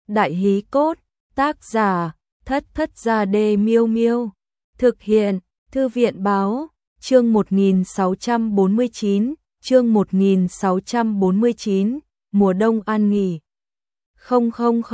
Đại hí cốt, tác giả, Thất Thất Gia Đê Miêu Miêu. Thực hiện, Thư viện báo, chương 1649, chương 1649, mùa đông an nghỉ. Không,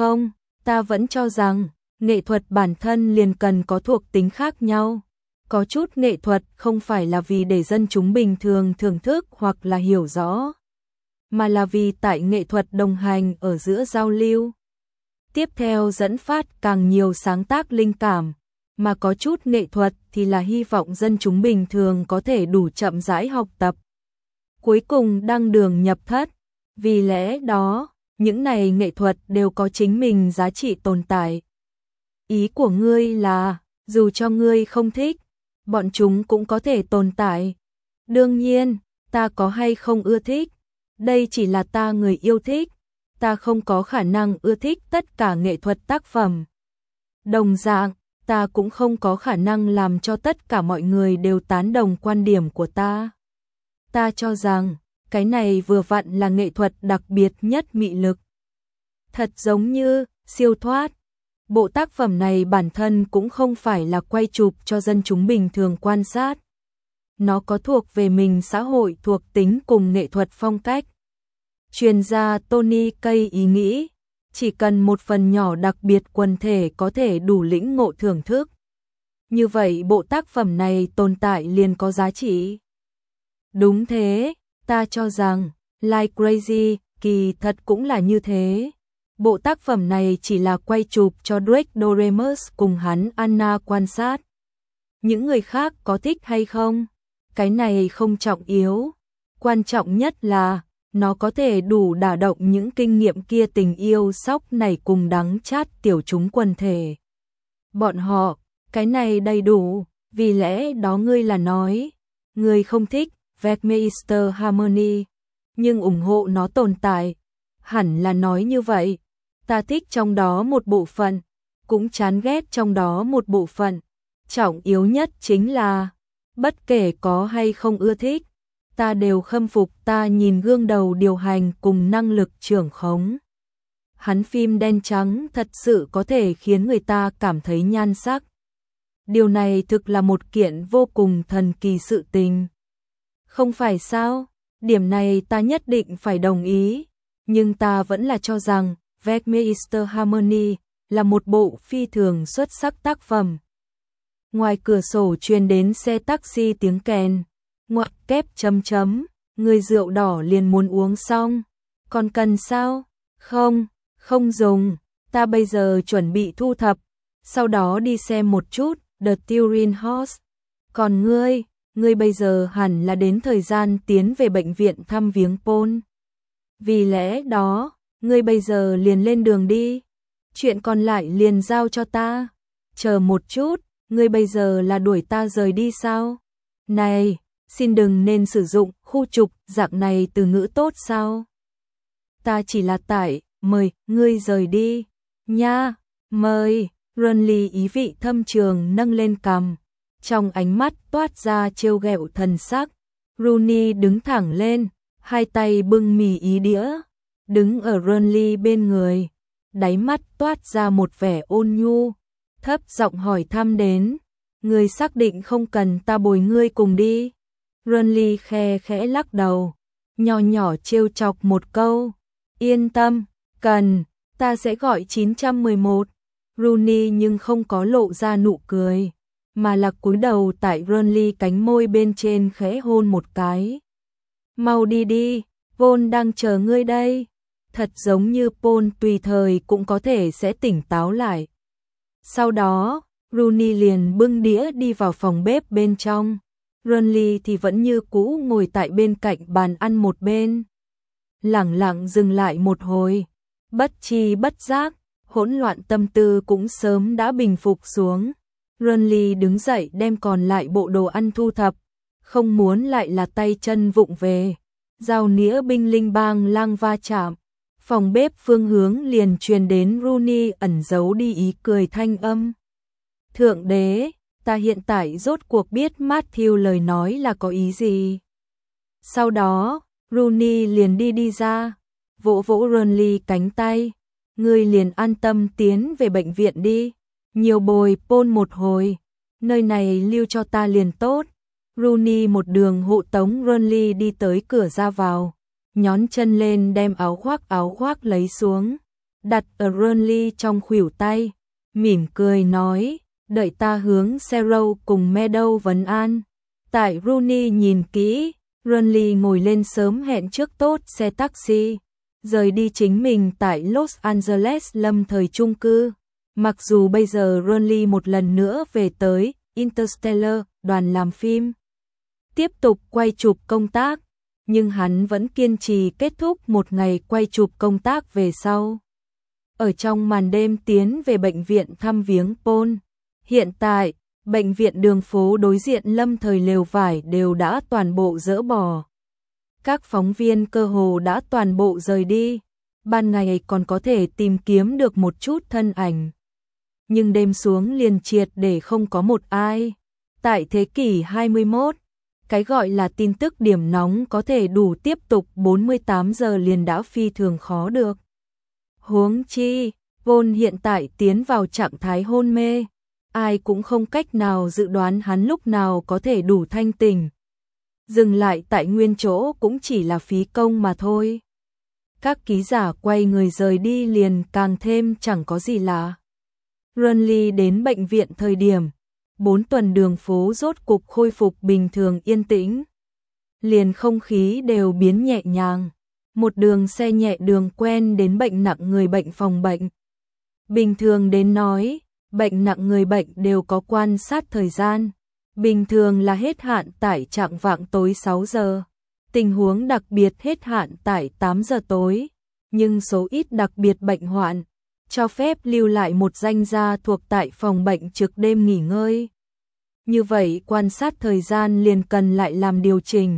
ta vẫn cho rằng, nghệ thuật bản thân liền cần có thuộc tính khác nhau. Có chút nghệ thuật không phải là vì để dân chúng bình thường thưởng thức hoặc là hiểu rõ, mà là vì tại nghệ thuật đồng hành ở giữa giao lưu. Tiếp theo dẫn phát càng nhiều sáng tác linh cảm, mà có chút nghệ thuật thì là hy vọng dân chúng bình thường có thể đủ chậm rãi học tập. Cuối cùng đăng đường nhập thất, vì lẽ đó, những này nghệ thuật đều có chính mình giá trị tồn tại. Ý của ngươi là, dù cho ngươi không thích, bọn chúng cũng có thể tồn tại. Đương nhiên, ta có hay không ưa thích, đây chỉ là ta người yêu thích, ta không có khả năng ưa thích tất cả nghệ thuật tác phẩm. Đồng dạng, ta cũng không có khả năng làm cho tất cả mọi người đều tán đồng quan điểm của ta. Ta cho rằng, cái này vừa vặn là nghệ thuật đặc biệt nhất mị lực. Thật giống như, siêu thoát. Bộ tác phẩm này bản thân cũng không phải là quay chụp cho dân chúng bình thường quan sát. Nó có thuộc về mình xã hội thuộc tính cùng nghệ thuật phong cách. Chuyên gia Tony Kay ý nghĩ, chỉ cần một phần nhỏ đặc biệt quần thể có thể đủ lĩnh ngộ thưởng thức. Như vậy bộ tác phẩm này tồn tại liền có giá trị. Đúng thế, ta cho rằng, Like Crazy, kỳ thật cũng là như thế. Bộ tác phẩm này chỉ là quay chụp cho Drake Doremus cùng hắn Anna quan sát. Những người khác có thích hay không? Cái này không trọng yếu. Quan trọng nhất là, nó có thể đủ đả động những kinh nghiệm kia tình yêu sóc này cùng đắng chát tiểu chúng quần thể. Bọn họ, cái này đầy đủ, vì lẽ đó ngươi là nói, ngươi không thích Westminster Harmony, nhưng ủng hộ nó tồn tại. Hẳn là nói như vậy, ta thích trong đó một bộ phận, cũng chán ghét trong đó một bộ phận. Trọng yếu nhất chính là, bất kể có hay không ưa thích, ta đều khâm phục ta nhìn gương đầu điều hành cùng năng lực trưởng khống. Hắn phim đen trắng thật sự có thể khiến người ta cảm thấy nhan sắc. Điều này thực là một kiện vô cùng thần kỳ sự tình. Không phải sao? Điểm này ta nhất định phải đồng ý. Nhưng ta vẫn là cho rằng Westminster Harmony là một bộ phi thường xuất sắc tác phẩm. Ngoài cửa sổ truyền đến xe taxi tiếng kèn. Ngoặc kép chấm chấm, người rượu đỏ liền muốn uống xong. Còn cần sao? Không dùng, ta bây giờ chuẩn bị thu thập, sau đó đi xem một chút The Turin Horse. Còn ngươi bây giờ hẳn là đến thời gian tiến về bệnh viện thăm viếng Paul. Vì lẽ đó, ngươi bây giờ liền lên đường đi. Chuyện còn lại liền giao cho ta. Chờ một chút, ngươi bây giờ là đuổi ta rời đi sao? Này, xin đừng nên sử dụng khu trục dạng này từ ngữ tốt sao? Ta chỉ là mời ngươi rời đi. Nha, mời. Runley ý vị thâm trường nâng lên cằm, trong ánh mắt toát ra trêu ghẹo thần sắc. Rooney đứng thẳng lên, hai tay bưng mì ý đĩa, đứng ở Runley bên người, đáy mắt toát ra một vẻ ôn nhu, thấp giọng hỏi thăm đến, ngươi xác định không cần ta bồi ngươi cùng đi? Runley khẽ lắc đầu, nhỏ nhỏ trêu chọc một câu, yên tâm, cần, ta sẽ gọi 911. Rooney nhưng không có lộ ra nụ cười, mà là cúi đầu tại Runley cánh môi bên trên khẽ hôn một cái. Mau đi đi, Paul đang chờ ngươi đây. Thật giống như Paul tùy thời cũng có thể sẽ tỉnh táo lại. Sau đó, Rooney liền bưng đĩa đi vào phòng bếp bên trong. Runley thì vẫn như cũ ngồi tại bên cạnh bàn ăn một bên. Lẳng lặng dừng lại một hồi, bất tri bất giác, hỗn loạn tâm tư cũng sớm đã bình phục xuống. Runley đứng dậy đem còn lại bộ đồ ăn thu thập, không muốn lại là tay chân vụng về. Dao nĩa binh linh bang lang va chạm. Phòng bếp phương hướng liền truyền đến Rooney ẩn giấu đi ý cười thanh âm. Thượng đế, ta hiện tại rốt cuộc biết Matthew lời nói là có ý gì. Sau đó, Rooney liền đi ra, vỗ Runley cánh tay. ngươi liền an tâm tiến về bệnh viện đi, nhiều bồi Paul một hồi, nơi này lưu cho ta liền tốt. Rooney một đường hộ tống Burnley đi tới cửa ra vào, nhón chân lên đem áo khoác lấy xuống, đặt ở Burnley trong khuỷu tay, mỉm cười nói, đợi ta hướng Sparrow cùng Meadow vấn an. Tại Rooney nhìn kỹ, Burnley ngồi lên sớm hẹn trước tốt xe taxi, rời đi chính mình tại Los Angeles lâm thời chung cư. Mặc dù bây giờ Burnley một lần nữa về tới Interstellar, đoàn làm phim tiếp tục quay chụp công tác, nhưng hắn vẫn kiên trì kết thúc một ngày quay chụp công tác về sau. Ở trong màn đêm tiến về bệnh viện thăm viếng Paul. Hiện tại, bệnh viện đường phố đối diện lâm thời lều vải đều đã toàn bộ dỡ bỏ. Các phóng viên cơ hồ đã toàn bộ rời đi, ban ngày còn có thể tìm kiếm được một chút thân ảnh. Nhưng đêm xuống liền triệt để không có một ai. Tại thế kỷ 21, cái gọi là tin tức điểm nóng có thể đủ tiếp tục 48 giờ liền đã phi thường khó được. Huống chi, Paul hiện tại tiến vào trạng thái hôn mê, ai cũng không cách nào dự đoán hắn lúc nào có thể đủ thanh tỉnh. Dừng lại tại nguyên chỗ cũng chỉ là phí công mà thôi. Các ký giả quay người rời đi liền càng thêm chẳng có gì lạ. Burnley đến bệnh viện thời điểm 4 tuần đường phố rốt cục khôi phục bình thường yên tĩnh. Liền không khí đều biến nhẹ nhàng. Một đường xe nhẹ đường quen đến bệnh nặng người bệnh phòng bệnh. Bình thường đến nói, bệnh nặng người bệnh đều có quan sát thời gian. Bình thường là hết hạn tại trạng vạng tối 6 giờ. Tình huống đặc biệt hết hạn tại 8 giờ tối. Nhưng số ít đặc biệt bệnh hoạn cho phép lưu lại một danh gia thuộc tại phòng bệnh trực đêm nghỉ ngơi. Như vậy quan sát thời gian liền cần lại làm điều chỉnh.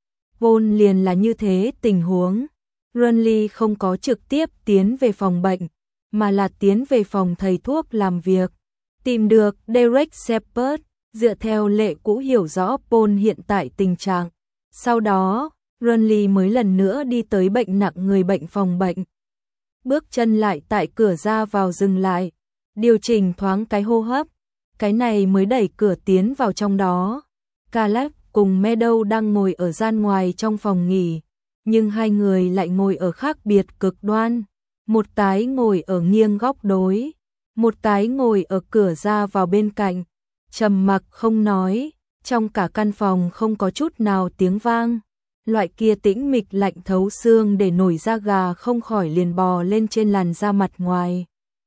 Vốn liền là như thế tình huống. Burnley không có trực tiếp tiến về phòng bệnh, mà là tiến về phòng thầy thuốc làm việc. Tìm được Derek Shepherd, dựa theo lệ cũ hiểu rõ Paul hiện tại tình trạng. Sau đó, Burnley mới lần nữa đi tới bệnh nặng người bệnh phòng bệnh. Bước chân lại tại cửa ra vào dừng lại, điều chỉnh thoáng cái hô hấp, cái này mới đẩy cửa tiến vào trong đó. Caleb cùng Meadow đang ngồi ở gian ngoài trong phòng nghỉ, nhưng hai người lại ngồi ở khác biệt cực đoan. Một cái ngồi ở nghiêng góc đối, một cái ngồi ở cửa ra vào bên cạnh, trầm mặc không nói, trong cả căn phòng không có chút nào tiếng vang. Loại kia tĩnh mịch lạnh thấu xương để nổi da gà không khỏi liền bò lên trên làn da mặt ngoài.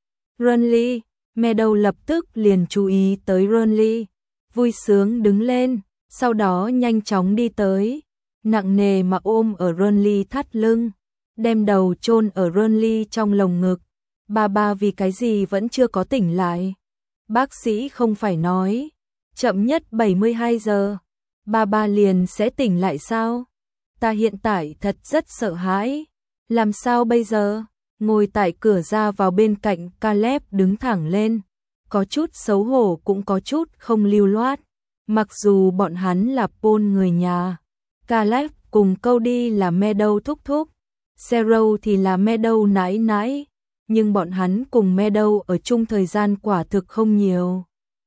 Burnley, Meadow lập tức liền chú ý tới Burnley, vui sướng đứng lên, sau đó nhanh chóng đi tới, nặng nề mà ôm ở Burnley thắt lưng, đem đầu chôn ở Burnley trong lồng ngực. Ba vì cái gì vẫn chưa có tỉnh lại? Bác sĩ không phải nói, chậm nhất 72 giờ, ba liền sẽ tỉnh lại sao? Ta hiện tại thật rất sợ hãi, làm sao bây giờ? Ngồi tại cửa ra vào bên cạnh Caleb đứng thẳng lên, có chút xấu hổ cũng có chút không lưu loát. Mặc dù bọn hắn là Paul người nhà, Caleb cùng Cody là Meadow thúc thúc, Sparrow thì là Meadow nãi nãi, nhưng bọn hắn cùng Meadow ở chung thời gian quả thực không nhiều.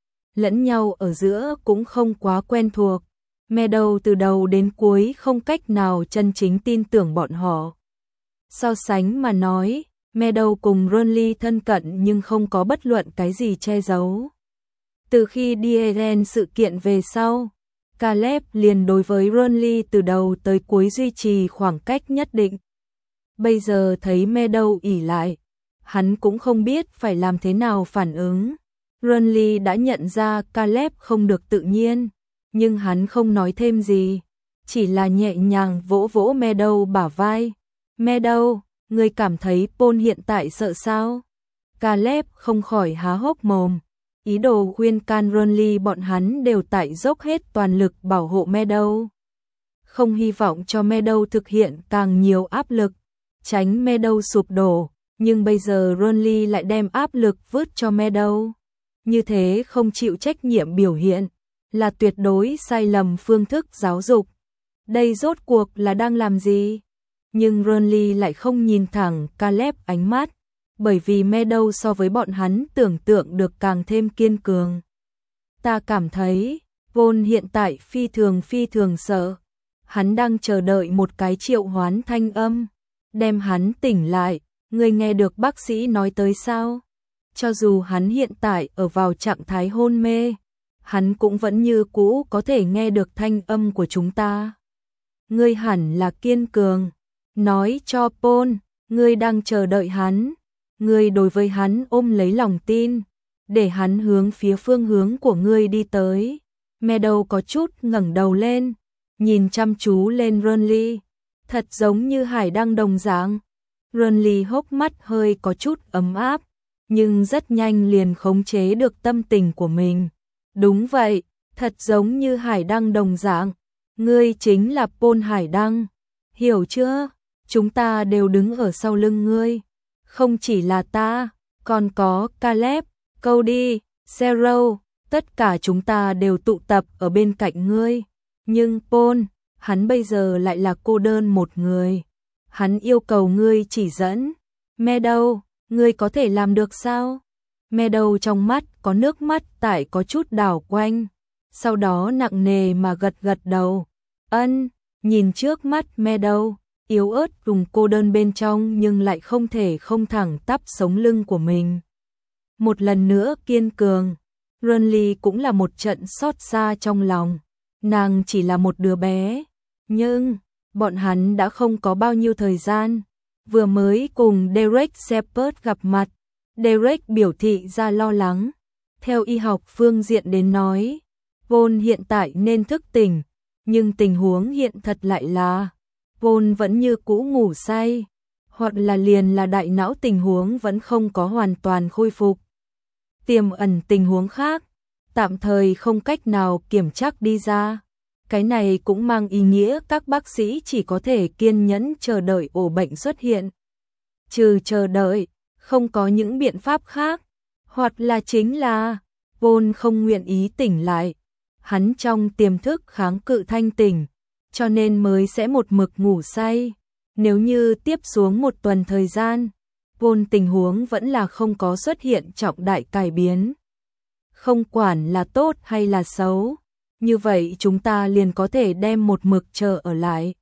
Lẫn nhau ở giữa cũng không quá quen thuộc. Meadow từ đầu đến cuối không cách nào chân chính tin tưởng bọn họ. So sánh mà nói, Meadow cùng Burnley thân cận nhưng không có bất luận cái gì che giấu. Từ khi Dieren sự kiện về sau, Caleb liền đối với Burnley từ đầu tới cuối duy trì khoảng cách nhất định. Bây giờ thấy Meadow ỉ lại, hắn cũng không biết phải làm thế nào phản ứng. Burnley đã nhận ra Caleb không được tự nhiên, nhưng hắn không nói thêm gì, chỉ là nhẹ nhàng vỗ vỗ Meadow bả vai. Meadow, ngươi cảm thấy Paul hiện tại sợ sao? Caleb không khỏi há hốc mồm, ý đồ khuyên can Burnley bọn hắn đều tại dốc hết toàn lực bảo hộ Meadow. Không hy vọng cho Meadow thực hiện càng nhiều áp lực, tránh Meadow sụp đổ, nhưng bây giờ Burnley lại đem áp lực vứt cho Meadow. Như thế không chịu trách nhiệm biểu hiện, là tuyệt đối sai lầm phương thức giáo dục. Đây rốt cuộc là đang làm gì? Nhưng Burnley lại không nhìn thẳng Caleb ánh mắt, bởi vì Meadow so với bọn hắn tưởng tượng được càng thêm kiên cường. Ta cảm thấy, Paul hiện tại phi thường sợ. Hắn đang chờ đợi một cái triệu hoán thanh âm, đem hắn tỉnh lại. Ngươi nghe được bác sĩ nói tới sao? Cho dù hắn hiện tại ở vào trạng thái hôn mê, hắn cũng vẫn như cũ có thể nghe được thanh âm của chúng ta. Ngươi hẳn là kiên cường. Nói cho Paul, ngươi đang chờ đợi hắn. Ngươi đối với hắn ôm lấy lòng tin, để hắn hướng phía phương hướng của ngươi đi tới. Meadow có chút ngẩng đầu lên, nhìn chăm chú lên Ronly, thật giống như hải đăng đồng dạng. Ronly hốc mắt hơi có chút ấm áp, nhưng rất nhanh liền khống chế được tâm tình của mình. Đúng vậy, thật giống như hải đăng đồng dạng. Ngươi chính là Paul Hải Đăng, hiểu chưa? Chúng ta đều đứng ở sau lưng ngươi. Không chỉ là ta, còn có Caleb, Cody, Zero, tất cả chúng ta đều tụ tập ở bên cạnh ngươi. Nhưng Paul, hắn bây giờ lại là cô đơn một người. Hắn yêu cầu ngươi chỉ dẫn. Meadow, ngươi có thể làm được sao? Meadow trong mắt có nước mắt tại có chút đảo quanh, sau đó nặng nề mà gật gật đầu. Ân, nhìn trước mắt Meadow, yếu ớt cùng cô đơn bên trong nhưng lại không thể không thẳng tắp sống lưng của mình. Một lần nữa kiên cường, Ronly cũng là một trận xót xa trong lòng. Nàng chỉ là một đứa bé, nhưng bọn hắn đã không có bao nhiêu thời gian. Vừa mới cùng Derek Shepard gặp mặt, Derek biểu thị ra lo lắng. Theo y học phương diện đến nói, Paul hiện tại nên thức tỉnh, nhưng tình huống hiện thật lại là Paul vẫn như cũ ngủ say, hoặc là liền là đại não tình huống vẫn không có hoàn toàn khôi phục. Tiềm ẩn tình huống khác, tạm thời không cách nào kiểm chắc đi ra. Cái này cũng mang ý nghĩa các bác sĩ chỉ có thể kiên nhẫn chờ đợi ổ bệnh xuất hiện. Trừ chờ đợi, không có những biện pháp khác, hoặc là chính là Paul không nguyện ý tỉnh lại. Hắn trong tiềm thức kháng cự thanh tỉnh, cho nên mới sẽ một mực ngủ say. Nếu như tiếp xuống một tuần thời gian, Paul tình huống vẫn là không có xuất hiện trọng đại cải biến. Không quản là tốt hay là xấu, như vậy chúng ta liền có thể đem một mực chờ ở lại.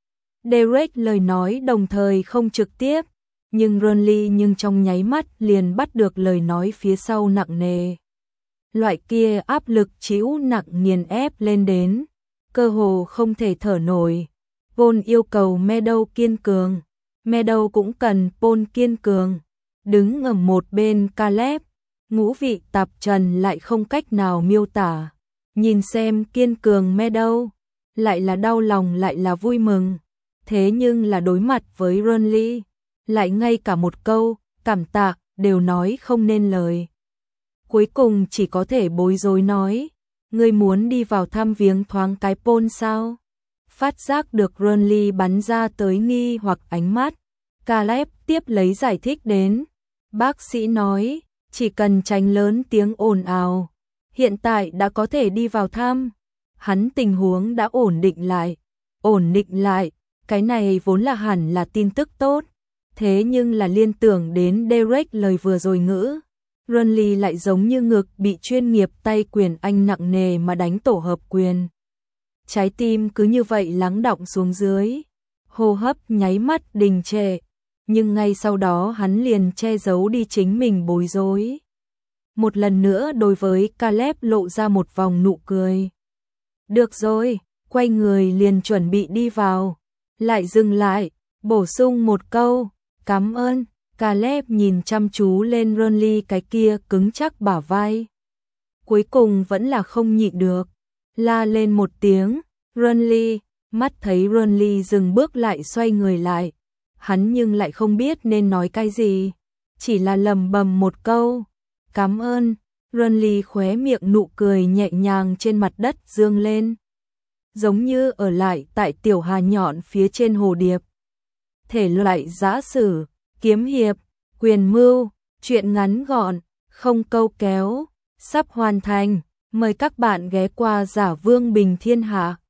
Derek lời nói đồng thời không trực tiếp, nhưng Ronly trong nháy mắt liền bắt được lời nói phía sau nặng nề. Loại kia áp lực trĩu nặng nghiền ép lên đến, cơ hồ không thể thở nổi. Paul yêu cầu Meadow kiên cường, Meadow cũng cần Paul kiên cường. Đứng ở một bên Caleb, ngũ vị tạp trần lại không cách nào miêu tả. Nhìn xem kiên cường Meadow, lại là đau lòng lại là vui mừng. Thế nhưng là đối mặt với Ronly, lại ngay cả một câu cảm tạ đều nói không nên lời. Cuối cùng chỉ có thể bối rối nói, ngươi muốn đi vào thăm viếng thoáng cái Paul sao? Phát giác được Ronly bắn ra tới nghi hoặc ánh mắt, Caleb tiếp lấy giải thích đến. Bác sĩ nói, chỉ cần tránh lớn tiếng ồn ào, hiện tại đã có thể đi vào thăm. Hắn tình huống đã ổn định lại, cái này vốn là hẳn là tin tức tốt. Thế nhưng là liên tưởng đến Derek lời vừa rồi ngữ, Ronly lại giống như ngực bị chuyên nghiệp tay quyền anh nặng nề mà đánh tổ hợp quyền. Trái tim cứ như vậy lắng đọng xuống dưới, hô hấp nháy mắt đình trệ, nhưng ngay sau đó hắn liền che giấu đi chính mình bối rối. Một lần nữa đối với Caleb lộ ra một vòng nụ cười. Được rồi, quay người liền chuẩn bị đi vào, lại dừng lại, bổ sung một câu, cảm ơn. Caleb nhìn chăm chú lên Ronly cái kia cứng chắc bả vai. Cuối cùng vẫn là không nhịn được, la lên một tiếng, Ronly, mắt thấy Ronly dừng bước lại xoay người lại. Hắn nhưng lại không biết nên nói cái gì, chỉ là lầm bầm một câu, cảm ơn. Ronly khóe miệng nụ cười nhẹ nhàng trên mặt đất dương lên, giống như ở lại tại tiểu hà nhọn phía trên hồ điệp. Thể loại giã sử, kiếm hiệp, quyền mưu, truyện ngắn gọn, không câu kéo, sắp hoàn thành. Mời các bạn ghé qua Giả Vương Bình Thiên Hạ.